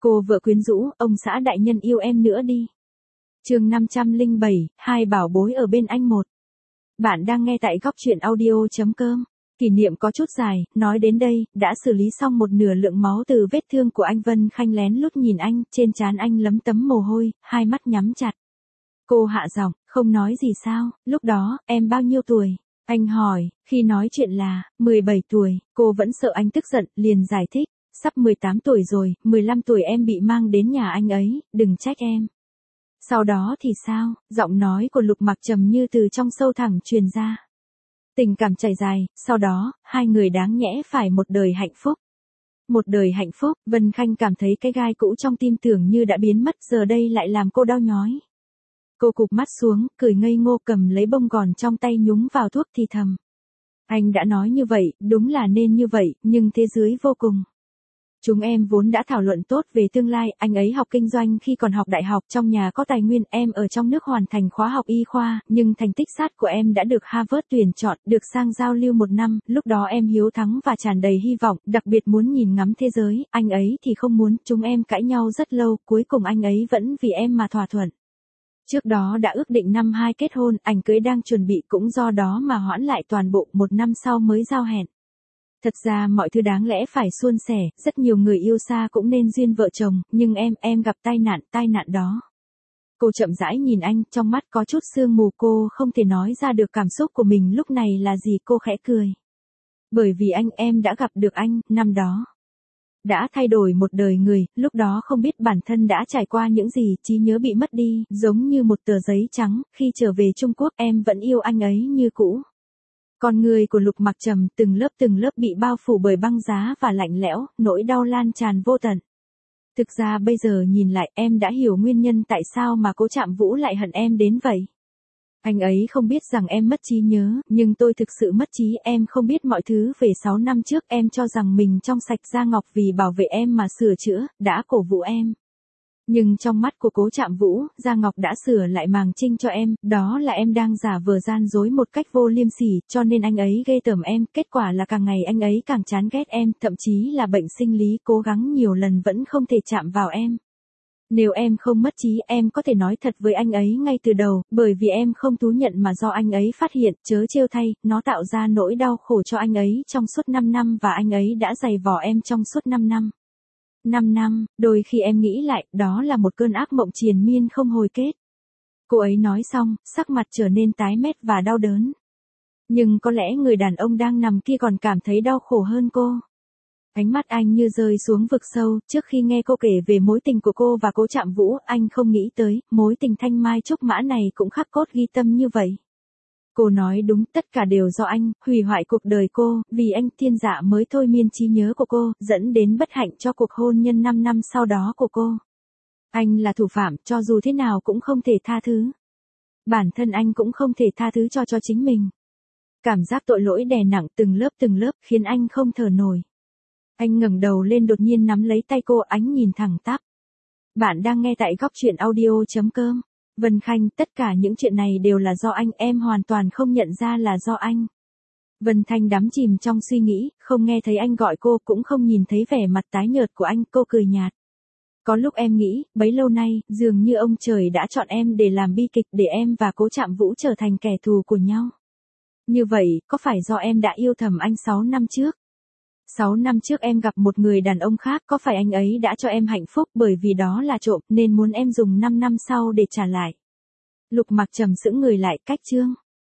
Cô vợ quyến rũ, ông xã đại nhân yêu em nữa đi. Chương 507, hai bảo bối ở bên anh một. Bạn đang nghe tại góc truyện audio.com. Kỷ niệm có chút dài, nói đến đây, đã xử lý xong một nửa lượng máu từ vết thương của anh. Vân Khanh lén lút nhìn anh, trên trán anh lấm tấm mồ hôi, hai mắt nhắm chặt. Cô hạ giọng, không nói gì sao, lúc đó, em bao nhiêu tuổi? Anh hỏi, khi nói chuyện là, 17 tuổi, cô vẫn sợ anh tức giận, liền giải thích, sắp 18 tuổi rồi, 15 tuổi em bị mang đến nhà anh ấy, đừng trách em. Sau đó thì sao, giọng nói của Lục Mặc trầm như từ trong sâu thẳm truyền ra. Tình cảm chảy dài, sau đó, hai người đáng nhẽ phải một đời hạnh phúc. Một đời hạnh phúc, Vân Khanh cảm thấy cái gai cũ trong tim tưởng như đã biến mất, giờ đây lại làm cô đau nhói. Cô cụp mắt xuống, cười ngây ngô, cầm lấy bông gòn trong tay nhúng vào thuốc thì thầm. Anh đã nói như vậy, đúng là nên như vậy, nhưng thế giới vô cùng. Chúng em vốn đã thảo luận tốt về tương lai, anh ấy học kinh doanh khi còn học đại học, trong nhà có tài nguyên, em ở trong nước hoàn thành khóa học y khoa, nhưng thành tích sát của em đã được Harvard tuyển chọn, được sang giao lưu 1 năm, lúc đó em hiếu thắng và tràn đầy hy vọng, đặc biệt muốn nhìn ngắm thế giới, anh ấy thì không muốn, chúng em cãi nhau rất lâu, cuối cùng anh ấy vẫn vì em mà thỏa thuận. Trước đó đã ước định năm 2 kết hôn, ảnh cưới đang chuẩn bị cũng do đó mà hoãn lại toàn bộ, 1 năm sau mới giao hẹn. Thật ra mọi thứ đáng lẽ phải suôn sẻ, rất nhiều người yêu xa cũng nên duyên vợ chồng, nhưng em gặp tai nạn đó. Cô chậm rãi nhìn anh, trong mắt có chút sương mù, cô không thể nói ra được cảm xúc của mình lúc này là gì, cô khẽ cười. Bởi vì anh, em đã gặp được anh, năm đó. Đã thay đổi một đời người, lúc đó không biết bản thân đã trải qua những gì, trí nhớ bị mất đi, giống như một tờ giấy trắng, khi trở về Trung Quốc em vẫn yêu anh ấy như cũ. Con người của Lục Mặc trầm, từng lớp bị bao phủ bởi băng giá và lạnh lẽo, nỗi đau lan tràn vô tận. Thực ra bây giờ nhìn lại, em đã hiểu nguyên nhân tại sao mà Cố Trạm Vũ lại hận em đến vậy. Anh ấy không biết rằng em mất trí nhớ, nhưng tôi thực sự mất trí, em không biết mọi thứ về 6 năm trước, em cho rằng mình trong sạch, Gia Ngọc vì bảo vệ em mà sửa chữa, đã cổ vũ em. Nhưng trong mắt của Cố Trạm Vũ, Gia Ngọc đã sửa lại màng trinh cho em, đó là em đang giả vờ gian dối một cách vô liêm sỉ, cho nên anh ấy ghê tởm em, kết quả là càng ngày anh ấy càng chán ghét em, thậm chí là bệnh sinh lý, cố gắng nhiều lần vẫn không thể chạm vào em. Nếu em không mất trí, em có thể nói thật với anh ấy ngay từ đầu, bởi vì em không thú nhận mà do anh ấy phát hiện, chớ trêu thay, nó tạo ra nỗi đau khổ cho anh ấy trong suốt 5 năm và anh ấy đã giày vò em trong suốt 5 năm. 5 năm, đôi khi em nghĩ lại, đó là một cơn ác mộng triền miên không hồi kết. Cô ấy nói xong, sắc mặt trở nên tái mét và đau đớn. Nhưng có lẽ người đàn ông đang nằm kia còn cảm thấy đau khổ hơn cô. Ánh mắt anh như rơi xuống vực sâu, trước khi nghe cô kể về mối tình của cô và Cố Trạm Vũ, anh không nghĩ tới, mối tình thanh mai trúc mã này cũng khắc cốt ghi tâm như vậy. Cô nói đúng, tất cả đều do anh, hủy hoại cuộc đời cô, vì anh Thiên Dạ mới thôi miên trí nhớ của cô, dẫn đến bất hạnh cho cuộc hôn nhân 5 năm sau đó của cô. Anh là thủ phạm, cho dù thế nào cũng không thể tha thứ. Bản thân anh cũng không thể tha thứ cho chính mình. Cảm giác tội lỗi đè nặng từng lớp, khiến anh không thở nổi. Anh ngẩng đầu lên đột nhiên nắm lấy tay cô, ánh nhìn thẳng tắp. Bạn đang nghe tại góc truyện audio.com. Vân Khanh, tất cả những chuyện này đều là do anh, em hoàn toàn không nhận ra là do anh. Vân Thanh đắm chìm trong suy nghĩ, không nghe thấy anh gọi cô, cũng không nhìn thấy vẻ mặt tái nhợt của anh, cô cười nhạt. Có lúc em nghĩ, bấy lâu nay, dường như ông trời đã chọn em để làm bi kịch, để em và Cố Trạm Vũ trở thành kẻ thù của nhau. Như vậy, có phải do em đã yêu thầm anh 6 năm trước? 6 năm trước em gặp một người đàn ông khác, có phải anh ấy đã cho em hạnh phúc bởi vì đó là trộm, nên muốn em dùng 5 năm sau để trả lại? Lục Mặc trầm sững người lại, cách chương.